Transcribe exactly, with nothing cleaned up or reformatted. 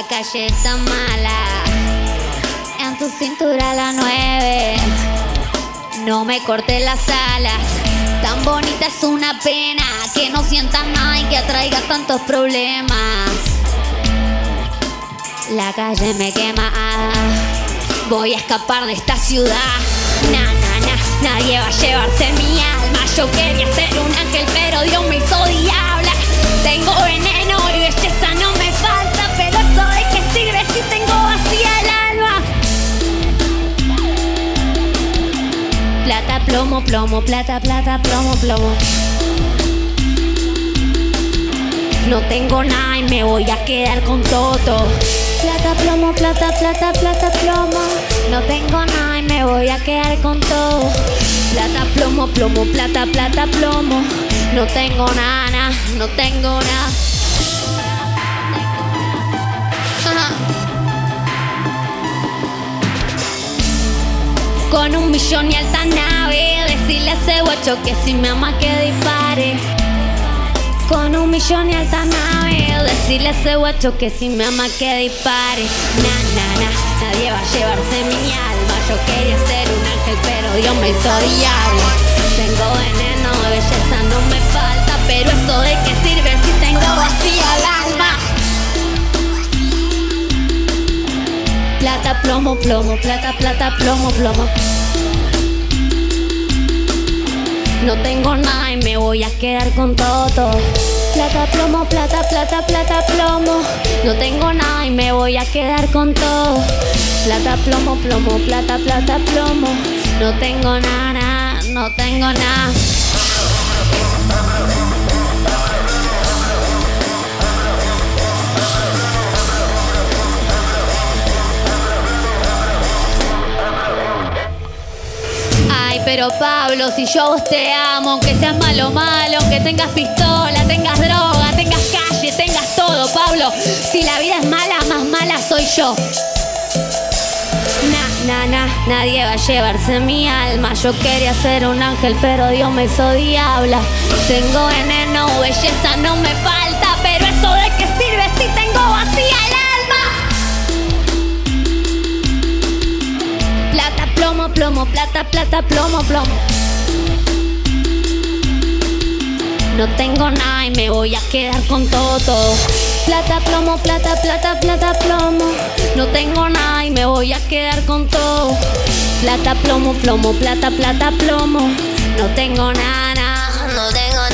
calle está mala. En tu cintura la nueve. No me cortes las alas. Tan bonita es una pena que no sientas nada y que atraiga tantos problemas. La calle me quema. Voy a escapar de esta ciudad. Na, na, na. Nadie va a llevarse mi alma. Yo quería ser un ángel, pero Dios me hizo diabla. Tengo veneno y belleza no me falta, pero eso de qué sirve si tengo vacía el alma. Plata, plomo, plomo, plata, plata, plomo, plomo. No tengo nada y me voy a quedar con todo. Plata, plomo, plata, plata, plata, plomo. No tengo nada y me voy a quedar con todo. Plata, plomo, plomo, plata, plata, plomo. No tengo nada, no tengo nada. Con un millón y alta nave, decirle a ese guacho que si me ama que dispare. Con un millón y alta nave, decirle a ese guacho que si me ama que dispare. Na, na, na, nadie va a llevarse mi alma. Yo quería ser un ángel, pero Dios me hizo diablo. Tengo veneno, belleza no me falta, pero eso de qué sirve si tengo vacía el alma. Plata, plomo, plomo, plata, plata, plomo, plomo. No tengo nada y me voy a quedar con todo. Plata, plomo, plata, plata, plata, plomo. No tengo nada y me voy a quedar con todo. Plata, plomo, plomo, plata, plata, plomo. No tengo nada, no tengo nada. Pero Pablo, si yo a vos te amo, aunque seas malo, malo, aunque tengas pistola, tengas droga, tengas calle, tengas todo, Pablo. Si la vida es mala, más mala soy yo. Na, na, na, nadie va a llevarse mi alma. Yo quería ser un ángel, pero Dios me hizo diabla. Tengo veneno, belleza no me falta, pero eso de qué sirve si tengo vacía el alma. Plata, plomo, plomo, plata, plata, plomo, plomo. No tengo nada y me voy a quedar con todo, todo. Plata, plomo, plata, plata, plata, plomo. No tengo nada y me voy a quedar con todo. Plata, plomo, plomo, plata, plata, plomo. No tengo nada, no tengo